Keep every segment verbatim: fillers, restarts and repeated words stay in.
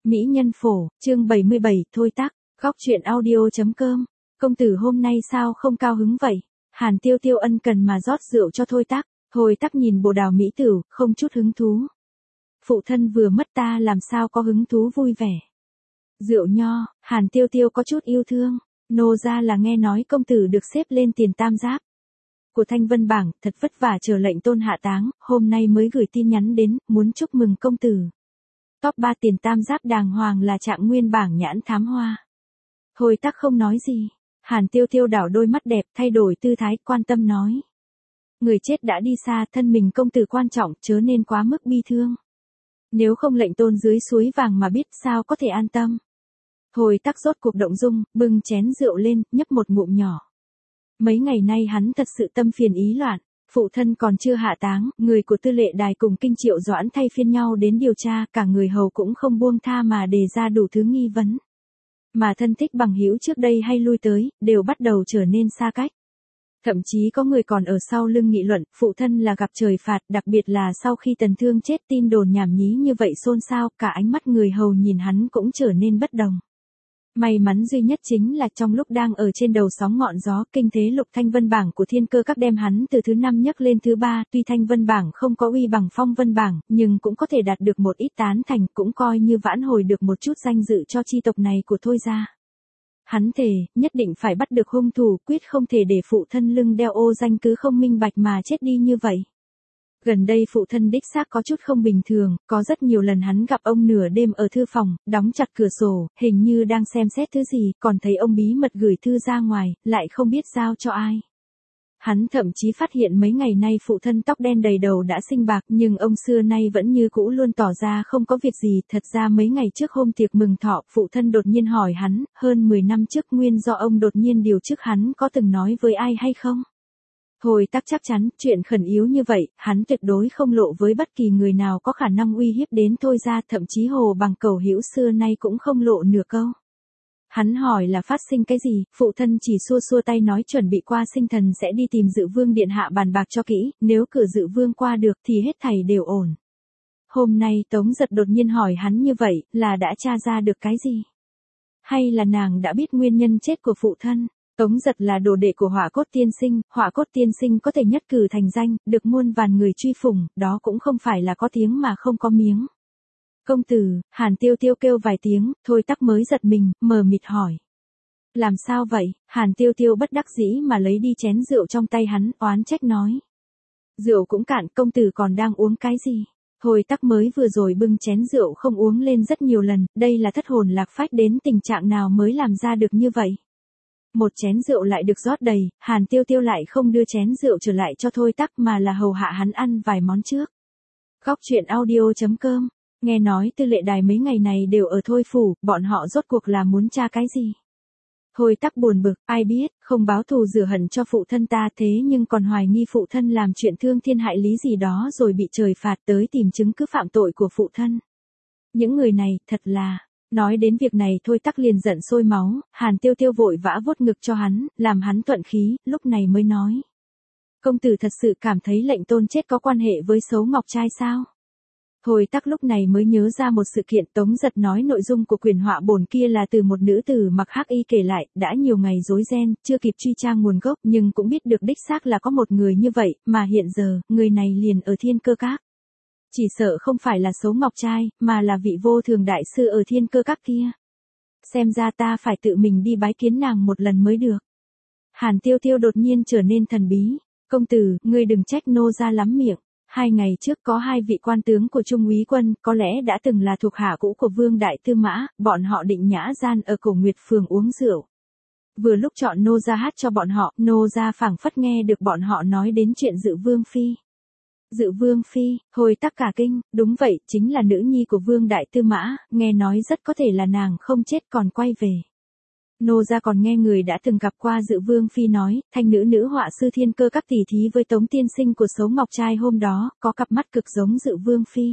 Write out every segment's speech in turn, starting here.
Mỹ nhân phổ, chương bảy mươi bảy, thôi tắc, góc truyện audio.com. Công tử hôm nay sao không cao hứng vậy? Hàn Tiêu Tiêu ân cần mà rót rượu cho thôi tắc. Thôi tắc nhìn bồ đào mỹ tử, không chút hứng thú. Phụ thân vừa mất ta làm sao có hứng thú vui vẻ. Rượu nho, Hàn Tiêu Tiêu có chút yêu thương. Nô ra là nghe nói công tử được xếp lên tiền tam giáp của Thanh Vân bảng, thật vất vả chờ lệnh tôn hạ táng, hôm nay mới gửi tin nhắn đến, muốn chúc mừng công tử. Top ba tiền tam giáp đàng hoàng là trạng nguyên bảng nhãn thám hoa. Thôi tắc không nói gì. Hàn Tiêu Tiêu đảo đôi mắt đẹp, thay đổi tư thái, quan tâm nói. Người chết đã đi xa, thân mình công tử quan trọng, chớ nên quá mức bi thương. Nếu không lệnh tôn dưới suối vàng mà biết sao có thể an tâm. Thôi tắc rốt cuộc động dung, bưng chén rượu lên, nhấp một ngụm nhỏ. Mấy ngày nay hắn thật sự tâm phiền ý loạn. Phụ thân còn chưa hạ táng, người của tư lệ đài cùng kinh triệu doãn thay phiên nhau đến điều tra, cả người hầu cũng không buông tha mà đề ra đủ thứ nghi vấn. Mà thân thích bằng hữu trước đây hay lui tới, đều bắt đầu trở nên xa cách. Thậm chí có người còn ở sau lưng nghị luận, phụ thân là gặp trời phạt, đặc biệt là sau khi Tần Thương chết, tin đồn nhảm nhí như vậy xôn xao, cả ánh mắt người hầu nhìn hắn cũng trở nên bất đồng. May mắn duy nhất chính là trong lúc đang ở trên đầu sóng ngọn gió, kinh thế lục Thanh Vân bảng của Thiên Cơ Các đem hắn từ thứ năm nhấc lên thứ ba, tuy Thanh Vân bảng không có uy bằng Phong Vân bảng, nhưng cũng có thể đạt được một ít tán thành, cũng coi như vãn hồi được một chút danh dự cho chi tộc này của Thôi gia. Hắn thề, nhất định phải bắt được hung thủ, quyết không thể để phụ thân lưng đeo ô danh cứ không minh bạch mà chết đi như vậy. Gần đây phụ thân đích xác có chút không bình thường, có rất nhiều lần hắn gặp ông nửa đêm ở thư phòng, đóng chặt cửa sổ, hình như đang xem xét thứ gì, còn thấy ông bí mật gửi thư ra ngoài, lại không biết giao cho ai. Hắn thậm chí phát hiện mấy ngày nay phụ thân tóc đen đầy đầu đã sinh bạc, nhưng ông xưa nay vẫn như cũ luôn tỏ ra không có việc gì. Thật ra mấy ngày trước hôm tiệc mừng thọ, phụ thân đột nhiên hỏi hắn, hơn mười năm trước nguyên do ông đột nhiên điều chức hắn có từng nói với ai hay không? Thôi tắc chắc chắn, chuyện khẩn yếu như vậy, hắn tuyệt đối không lộ với bất kỳ người nào có khả năng uy hiếp đến Thôi gia, thậm chí Hồ Bằng Cẩu hữu xưa nay cũng không lộ nửa câu. Hắn hỏi là phát sinh cái gì, phụ thân chỉ xua xua tay nói chuẩn bị qua sinh thần sẽ đi tìm Dự Vương điện hạ bàn bạc cho kỹ, nếu cửa Dự Vương qua được thì hết thảy đều ổn. Hôm nay Tống Giật đột nhiên hỏi hắn như vậy, là đã tra ra được cái gì? Hay là nàng đã biết nguyên nhân chết của phụ thân? Tống Giật là đồ đệ của Hỏa Cốt Tiên Sinh, Hỏa Cốt Tiên Sinh có thể nhất cử thành danh, được muôn vàn người truy phủng, đó cũng không phải là có tiếng mà không có miếng. Công tử, Hàn Tiêu Tiêu kêu vài tiếng, Thôi tắc mới giật mình, mờ mịt hỏi. Làm sao vậy? Hàn Tiêu Tiêu bất đắc dĩ mà lấy đi chén rượu trong tay hắn, oán trách nói. Rượu cũng cạn, công tử còn đang uống cái gì? Thôi tắc mới vừa rồi bưng chén rượu không uống lên rất nhiều lần, đây là thất hồn lạc phách đến tình trạng nào mới làm ra được như vậy? Một chén rượu lại được rót đầy, Hàn Tiêu Tiêu lại không đưa chén rượu trở lại cho Thôi tắc mà là hầu hạ hắn ăn vài món trước. Góc truyện audio.com. Nghe nói tư lệ đài mấy ngày này đều ở Thôi phủ, bọn họ rốt cuộc là muốn tra cái gì? Thôi tắc buồn bực, ai biết, không báo thù rửa hận cho phụ thân ta thế nhưng còn hoài nghi phụ thân làm chuyện thương thiên hại lý gì đó rồi bị trời phạt tới tìm chứng cứ phạm tội của phụ thân. Những người này, thật là... Nói đến việc này Thôi tắc liền giận sôi máu, Hàn Tiêu Tiêu vội vã vuốt ngực cho hắn, làm hắn thuận khí, lúc này mới nói. Công tử thật sự cảm thấy lệnh tôn chết có quan hệ với Sấu Ngọc Trai sao? Thôi tắc lúc này mới nhớ ra một sự kiện. Tống Giật nói nội dung của quyền họa bổn kia là từ một nữ tử mặc hắc y kể lại, đã nhiều ngày rối ren, chưa kịp truy tra nguồn gốc nhưng cũng biết được đích xác là có một người như vậy, mà hiện giờ, người này liền ở Thiên Cơ Các. Chỉ sợ không phải là Sấu Ngọc Trai, mà là vị vô thường đại sư ở Thiên Cơ Các kia. Xem ra ta phải tự mình đi bái kiến nàng một lần mới được. Hàn Tiêu Tiêu đột nhiên trở nên thần bí. Công tử, ngươi đừng trách nô ra lắm miệng. Hai ngày trước có hai vị quan tướng của Trung úy quân, có lẽ đã từng là thuộc hạ cũ của Vương Đại Tư Mã, bọn họ định nhã gian ở Cổ Nguyệt Phường uống rượu. Vừa lúc chọn nô ra hát cho bọn họ, nô ra phảng phất nghe được bọn họ nói đến chuyện Dự Vương phi. Dự Vương phi, Thôi tắc cả kinh, đúng vậy, chính là nữ nhi của Vương Đại Tư Mã, nghe nói rất có thể là nàng không chết còn quay về. Nô gia còn nghe người đã từng gặp qua Dự Vương phi nói, thanh nữ nữ họa sư Thiên Cơ Các tỉ thí với Tống tiên sinh của Sấu Ngọc Trai hôm đó, có cặp mắt cực giống Dự Vương phi.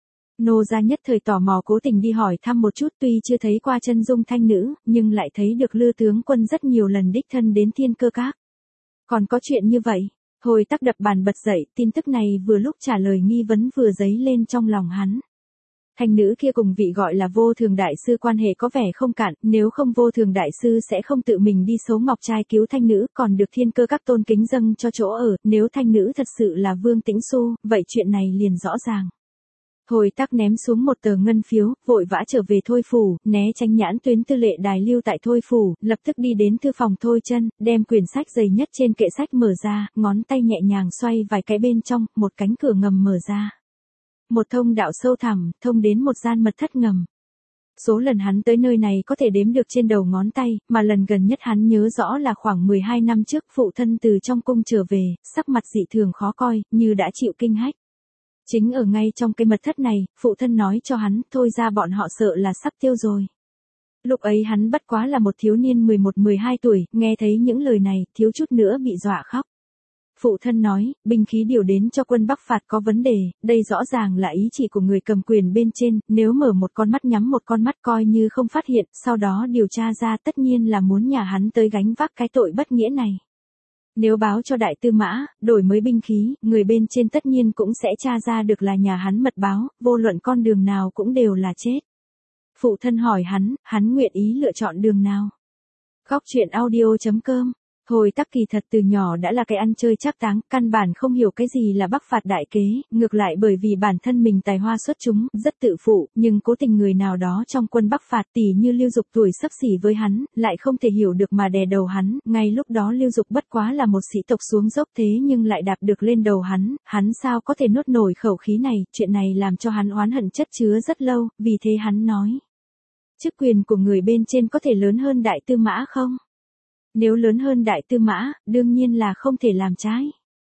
Nô gia nhất thời tò mò cố tình đi hỏi thăm một chút, tuy chưa thấy qua chân dung thanh nữ, nhưng lại thấy được Lư tướng quân rất nhiều lần đích thân đến Thiên Cơ Các. Còn có chuyện như vậy? Thôi tắc đập bàn bật dậy, tin tức này vừa lúc trả lời nghi vấn vừa dấy lên trong lòng hắn. Thanh nữ kia cùng vị gọi là Vô Thường đại sư quan hệ có vẻ không cạn, nếu không Vô Thường đại sư sẽ không tự mình đi Số Ngọc Trai cứu thanh nữ, còn được Thiên Cơ các tôn kính dâng cho chỗ ở, nếu thanh nữ thật sự là Vương Tĩnh Xu, vậy chuyện này liền rõ ràng. Thôi Tắc ném xuống một tờ ngân phiếu, vội vã trở về Thôi phủ, né tránh nhãn tuyến Tư Lệ Đài lưu tại Thôi phủ, lập tức đi đến thư phòng Thôi Chân, đem quyển sách dày nhất trên kệ sách mở ra, ngón tay nhẹ nhàng xoay vài cái bên trong, một cánh cửa ngầm mở ra. Một thông đạo sâu thẳm, thông đến một gian mật thất ngầm. Số lần hắn tới nơi này có thể đếm được trên đầu ngón tay, mà lần gần nhất hắn nhớ rõ là khoảng mười hai năm trước, phụ thân từ trong cung trở về, sắc mặt dị thường khó coi, như đã chịu kinh hách. Chính ở ngay trong cái mật thất này, phụ thân nói cho hắn, Thôi ra bọn họ sợ là sắp tiêu rồi. Lúc ấy hắn bất quá là một thiếu niên mười một mười hai tuổi, nghe thấy những lời này, thiếu chút nữa bị dọa khóc. Phụ thân nói, binh khí điều đến cho quân Bắc phạt có vấn đề, đây rõ ràng là ý chỉ của người cầm quyền bên trên, nếu mở một con mắt nhắm một con mắt coi như không phát hiện, sau đó điều tra ra tất nhiên là muốn nhà hắn tới gánh vác cái tội bất nghĩa này. Nếu báo cho đại tư mã, đổi mới binh khí, người bên trên tất nhiên cũng sẽ tra ra được là nhà hắn mật báo, vô luận con đường nào cũng đều là chết. Phụ thân hỏi hắn, hắn nguyện ý lựa chọn đường nào? Góc truyện audio chấm com. Thôi Tắc kỳ thật từ nhỏ đã là cái ăn chơi trác táng, căn bản không hiểu cái gì là Bắc phạt đại kế, ngược lại bởi vì bản thân mình tài hoa xuất chúng, rất tự phụ, nhưng cố tình người nào đó trong quân Bắc phạt tỷ như Lưu Dục tuổi xấp xỉ với hắn, lại không thể hiểu được mà đè đầu hắn, ngay lúc đó Lưu Dục bất quá là một sĩ tộc xuống dốc thế nhưng lại đạp được lên đầu hắn, hắn sao có thể nuốt nổi khẩu khí này, chuyện này làm cho hắn oán hận chất chứa rất lâu, vì thế hắn nói. Chức quyền của người bên trên có thể lớn hơn đại tư mã không? Nếu lớn hơn đại tư mã, đương nhiên là không thể làm trái.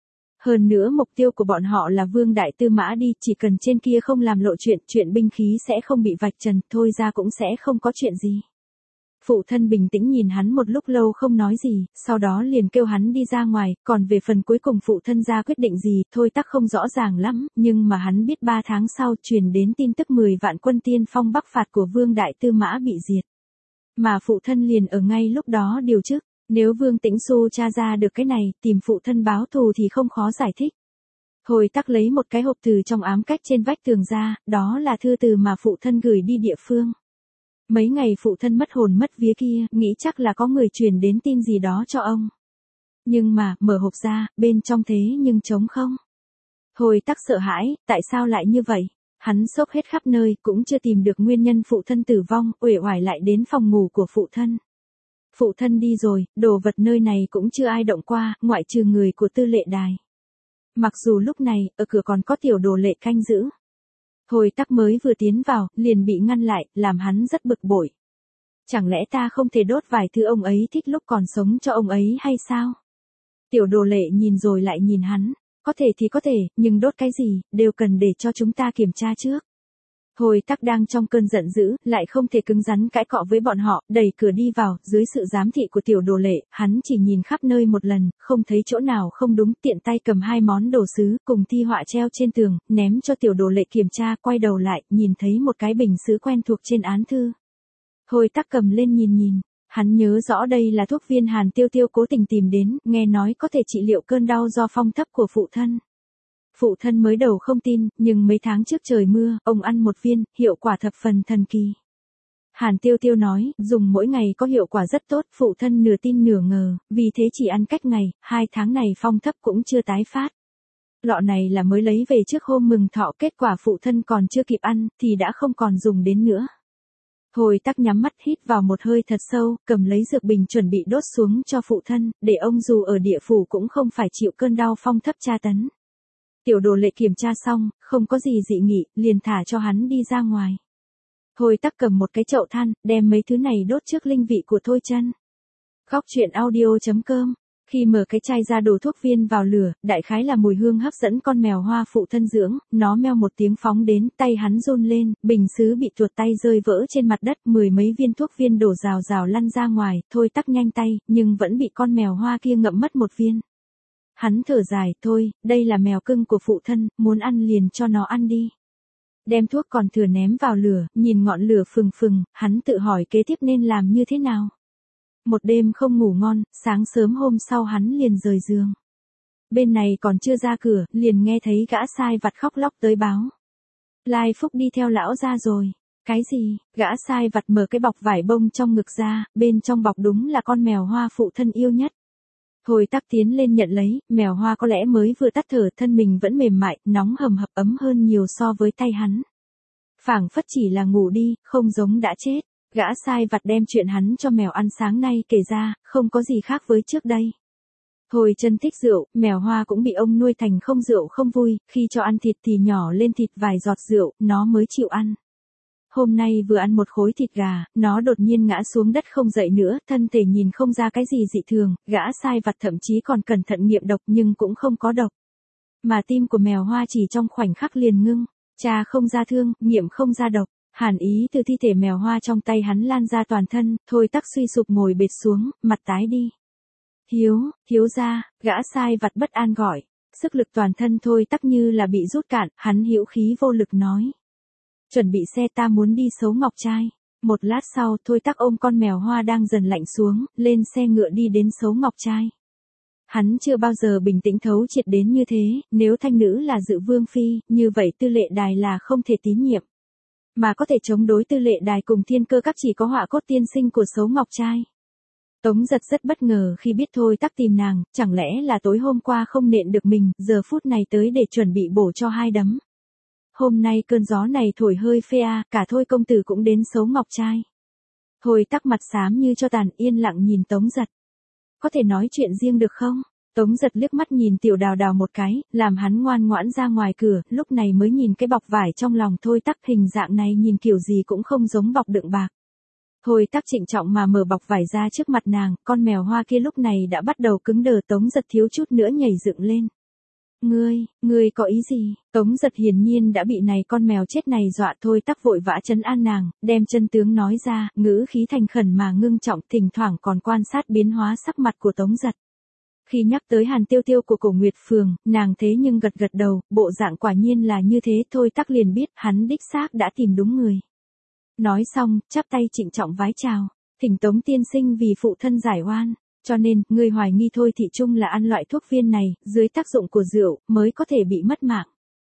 Hơn nữa mục tiêu của bọn họ là Vương đại tư mã đi, chỉ cần trên kia không làm lộ chuyện, chuyện binh khí sẽ không bị vạch trần, Thôi ra cũng sẽ không có chuyện gì. Phụ thân bình tĩnh nhìn hắn một lúc lâu không nói gì, sau đó liền kêu hắn đi ra ngoài, còn về phần cuối cùng phụ thân ra quyết định gì, Thôi Tắc không rõ ràng lắm, nhưng mà hắn biết ba tháng sau truyền đến tin tức mười vạn quân tiên phong Bắc phạt của Vương đại tư mã bị diệt. Mà phụ thân liền ở ngay lúc đó điều chức. Nếu Vương Tĩnh Xu tra ra được cái này, tìm phụ thân báo thù thì không khó giải thích. Thôi Tắc lấy một cái hộp từ trong ám cách trên vách tường ra, đó là thư từ mà phụ thân gửi đi địa phương. Mấy ngày phụ thân mất hồn mất vía kia, nghĩ chắc là có người truyền đến tin gì đó cho ông. Nhưng mà, mở hộp ra, bên trong thế nhưng trống không. Thôi Tắc sợ hãi, tại sao lại như vậy? Hắn xốc hết khắp nơi, cũng chưa tìm được nguyên nhân phụ thân tử vong, uể oải lại đến phòng ngủ của phụ thân. Phụ thân đi rồi, đồ vật nơi này cũng chưa ai động qua, ngoại trừ người của Tư Lệ Đài. Mặc dù lúc này, ở cửa còn có tiểu đồ lệ canh giữ. Thôi Tắc mới vừa tiến vào, liền bị ngăn lại, làm hắn rất bực bội. Chẳng lẽ ta không thể đốt vài thứ ông ấy thích lúc còn sống cho ông ấy hay sao? Tiểu đồ lệ nhìn rồi lại nhìn hắn, có thể thì có thể, nhưng đốt cái gì, đều cần để cho chúng ta kiểm tra trước. Thôi Tắc đang trong cơn giận dữ, lại không thể cứng rắn cãi cọ với bọn họ, đẩy cửa đi vào, dưới sự giám thị của tiểu đồ lệ, hắn chỉ nhìn khắp nơi một lần, không thấy chỗ nào không đúng, tiện tay cầm hai món đồ sứ, cùng thi họa treo trên tường, ném cho tiểu đồ lệ kiểm tra, quay đầu lại, nhìn thấy một cái bình sứ quen thuộc trên án thư. Thôi Tắc cầm lên nhìn nhìn, hắn nhớ rõ đây là thuốc viên Hàn Tiêu Tiêu cố tình tìm đến, nghe nói có thể trị liệu cơn đau do phong thấp của phụ thân. Phụ thân mới đầu không tin, nhưng mấy tháng trước trời mưa, ông ăn một viên, hiệu quả thập phần thần kỳ. Hàn Tiêu Tiêu nói, dùng mỗi ngày có hiệu quả rất tốt, phụ thân nửa tin nửa ngờ, vì thế chỉ ăn cách ngày, hai tháng này phong thấp cũng chưa tái phát. Lọ này là mới lấy về trước hôm mừng thọ, kết quả phụ thân còn chưa kịp ăn, thì đã không còn dùng đến nữa. Hồi Tắc nhắm mắt hít vào một hơi thật sâu, cầm lấy dược bình chuẩn bị đốt xuống cho phụ thân, để ông dù ở địa phủ cũng không phải chịu cơn đau phong thấp tra tấn. Tiểu đồ lệ kiểm tra xong, không có gì dị nghị, liền thả cho hắn đi ra ngoài. Thôi Tắc cầm một cái chậu than, đem mấy thứ này đốt trước linh vị của Thôi Chân. Góc truyện audio chấm com. Khi mở cái chai ra đổ thuốc viên vào lửa, đại khái là mùi hương hấp dẫn con mèo hoa phụ thân dưỡng, nó meo một tiếng phóng đến, tay hắn run lên, bình sứ bị tuột tay rơi vỡ trên mặt đất, mười mấy viên thuốc viên đổ rào rào lăn ra ngoài, Thôi Tắc nhanh tay, nhưng vẫn bị con mèo hoa kia ngậm mất một viên. Hắn thở dài, thôi, đây là mèo cưng của phụ thân, muốn ăn liền cho nó ăn đi. Đem thuốc còn thừa ném vào lửa, nhìn ngọn lửa phừng phừng, hắn tự hỏi kế tiếp nên làm như thế nào. Một đêm không ngủ ngon, sáng sớm hôm sau hắn liền rời giường. Bên này còn chưa ra cửa, liền nghe thấy gã sai vặt khóc lóc tới báo. Lai Phúc đi theo lão ra rồi. Cái gì? Gã sai vặt mở cái bọc vải bông trong ngực ra, bên trong bọc đúng là con mèo hoa phụ thân yêu nhất. Thôi Tắc tiến lên nhận lấy, mèo hoa có lẽ mới vừa tắt thở, thân mình vẫn mềm mại, nóng hầm hập, ấm hơn nhiều so với tay hắn. Phảng phất chỉ là ngủ đi, không giống đã chết. Gã sai vặt đem chuyện hắn cho mèo ăn sáng nay kể ra, không có gì khác với trước đây. Thôi Chân thích rượu, mèo hoa cũng bị ông nuôi thành không rượu không vui, khi cho ăn thịt thì nhỏ lên thịt vài giọt rượu, nó mới chịu ăn. Hôm nay vừa ăn một khối thịt gà, nó đột nhiên ngã xuống đất không dậy nữa, thân thể nhìn không ra cái gì dị thường, gã sai vặt thậm chí còn cẩn thận nghiệm độc nhưng cũng không có độc. Mà tim của mèo hoa chỉ trong khoảnh khắc liền ngưng, cha không ra thương, nghiệm không ra độc, hàn ý từ thi thể mèo hoa trong tay hắn lan ra toàn thân, Thôi Tắc suy sụp ngồi bệt xuống, mặt tái đi. Hiếu, Hiếu ra, gã sai vặt bất an gọi, sức lực toàn thân Thôi Tắc như là bị rút cạn, hắn hữu khí vô lực nói. Chuẩn bị xe, ta muốn đi Sấu Ngọc Trai. Một lát sau, Thôi Tắc ôm con mèo hoa đang dần lạnh xuống, lên xe ngựa đi đến Sấu Ngọc Trai. Hắn chưa bao giờ bình tĩnh thấu triệt đến như thế, nếu thanh nữ là Dự Vương Phi, như vậy Tư Lệ Đài là không thể tín nhiệm. Mà có thể chống đối Tư Lệ Đài cùng Thiên Cơ Các chỉ có Họa Cốt tiên sinh của Sấu Ngọc Trai. Tống Giật rất bất ngờ khi biết Thôi Tắc tìm nàng, chẳng lẽ là tối hôm qua không nện được mình, giờ phút này tới để chuẩn bị bổ cho hai đấm. Hôm nay cơn gió này thổi hơi phê a, cả Thôi công tử cũng đến Sấu Ngọc Trai. Thôi Tắc mặt xám như cho tàn, yên lặng nhìn Tống Giật. Có thể nói chuyện riêng được không? Tống Giật liếc mắt nhìn Tiểu Đào Đào một cái, làm hắn ngoan ngoãn ra ngoài cửa, lúc này mới nhìn cái bọc vải trong lòng Thôi Tắc, hình dạng này nhìn kiểu gì cũng không giống bọc đựng bạc. Thôi Tắc trịnh trọng mà mở bọc vải ra trước mặt nàng, con mèo hoa kia lúc này đã bắt đầu cứng đờ. Tống Giật thiếu chút nữa nhảy dựng lên. Ngươi, ngươi có ý gì? Tống Giật hiển nhiên đã bị này con mèo chết này dọa. Thôi Tắc vội vã trấn an nàng, đem chân tướng nói ra, ngữ khí thành khẩn mà ngưng trọng, thỉnh thoảng còn quan sát biến hóa sắc mặt của Tống Giật. Khi nhắc tới Hàn Tiêu Tiêu của Cổ Nguyệt Phường, nàng thế nhưng gật gật đầu, bộ dạng quả nhiên là như thế. Thôi Tắc liền biết hắn đích xác đã tìm đúng người. Nói xong, chắp tay trịnh trọng vái chào, thỉnh Tống tiên sinh vì phụ thân giải oan. Cho nên, ngươi hoài nghi Thôi thị trung là ăn loại thuốc viên này, dưới tác dụng của rượu, mới có thể bị mất mạng.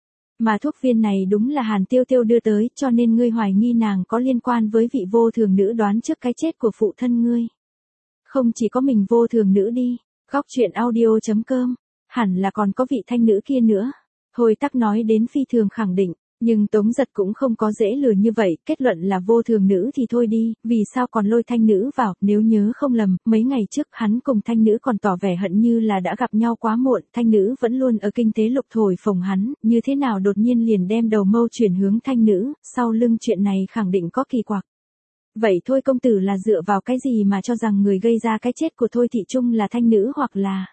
Mà thuốc viên này đúng là Hàn Tiêu Tiêu đưa tới, cho nên ngươi hoài nghi nàng có liên quan với vị vô thường nữ đoán trước cái chết của phụ thân ngươi. Không chỉ có mình vô thường nữ đi, góc truyện audio chấm com, hẳn là còn có vị thanh nữ kia nữa. Thôi Tắc nói đến phi thường khẳng định. Nhưng Tống Giật cũng không có dễ lừa như vậy, kết luận là vô thường nữ thì thôi đi, vì sao còn lôi thanh nữ vào, nếu nhớ không lầm, mấy ngày trước hắn cùng thanh nữ còn tỏ vẻ hận như là đã gặp nhau quá muộn, thanh nữ vẫn luôn ở kinh tế lục thổi phồng hắn, như thế nào đột nhiên liền đem đầu mâu chuyển hướng thanh nữ, sau lưng chuyện này khẳng định có kỳ quặc. Vậy Thôi công tử là dựa vào cái gì mà cho rằng người gây ra cái chết của Thôi thị trung là thanh nữ hoặc là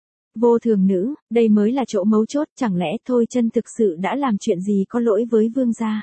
vô thường nữ? Đây mới là chỗ mấu chốt, chẳng lẽ Thôi Chân thực sự đã làm chuyện gì có lỗi với vương gia,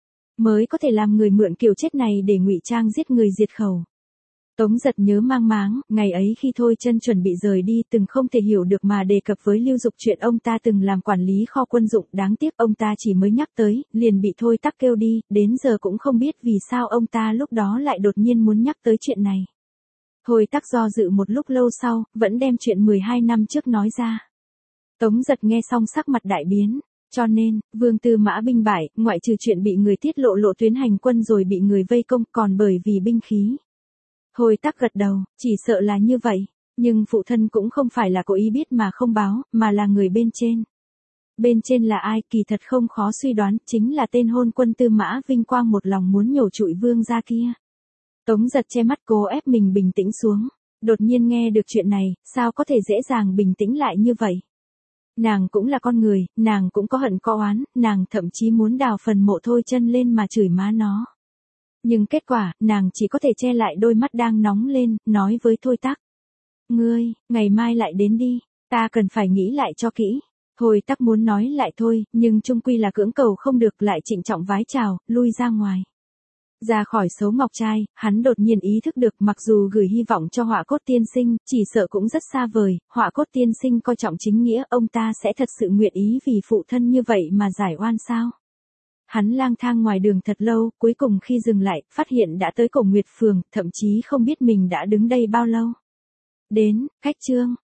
mới có thể làm người mượn kiểu chết này để ngụy trang giết người diệt khẩu. Tống Giật nhớ mang máng, ngày ấy khi Thôi Chân chuẩn bị rời đi từng không thể hiểu được mà đề cập với Lưu Dục chuyện ông ta từng làm quản lý kho quân dụng, đáng tiếc ông ta chỉ mới nhắc tới, liền bị Thôi Tắc kêu đi, đến giờ cũng không biết vì sao ông ta lúc đó lại đột nhiên muốn nhắc tới chuyện này. Thôi Tắc do dự một lúc lâu sau, vẫn đem chuyện mười hai năm trước nói ra. Tống Giật nghe xong sắc mặt đại biến, cho nên, Vương Tư Mã binh bại, ngoại trừ chuyện bị người tiết lộ lộ tuyến hành quân rồi bị người vây công, còn bởi vì binh khí. Thôi Tắc gật đầu, chỉ sợ là như vậy, nhưng phụ thân cũng không phải là cố ý biết mà không báo, mà là người bên trên. Bên trên là ai, kỳ thật không khó suy đoán, chính là tên hôn quân Tư Mã Vinh Quang một lòng muốn nhổ trụi vương gia kia. Tống Giật che mắt cố ép mình bình tĩnh xuống, đột nhiên nghe được chuyện này, sao có thể dễ dàng bình tĩnh lại như vậy. Nàng cũng là con người, nàng cũng có hận có oán, nàng thậm chí muốn đào phần mộ Thôi Chân lên mà chửi má nó. Nhưng kết quả, nàng chỉ có thể che lại đôi mắt đang nóng lên, nói với Thôi Tắc. Ngươi, ngày mai lại đến đi, ta cần phải nghĩ lại cho kỹ. Thôi Tắc muốn nói lại thôi, nhưng chung quy là cưỡng cầu không được, lại trịnh trọng vái chào, lui ra ngoài. Ra khỏi Sấu Ngọc Trai, hắn đột nhiên ý thức được mặc dù gửi hy vọng cho Họa Cốt tiên sinh, chỉ sợ cũng rất xa vời, Họa Cốt tiên sinh coi trọng chính nghĩa, ông ta sẽ thật sự nguyện ý vì phụ thân như vậy mà giải oan sao? Hắn lang thang ngoài đường thật lâu, cuối cùng khi dừng lại, phát hiện đã tới Cổ Nguyệt Phường, thậm chí không biết mình đã đứng đây bao lâu. Đến, khách trương,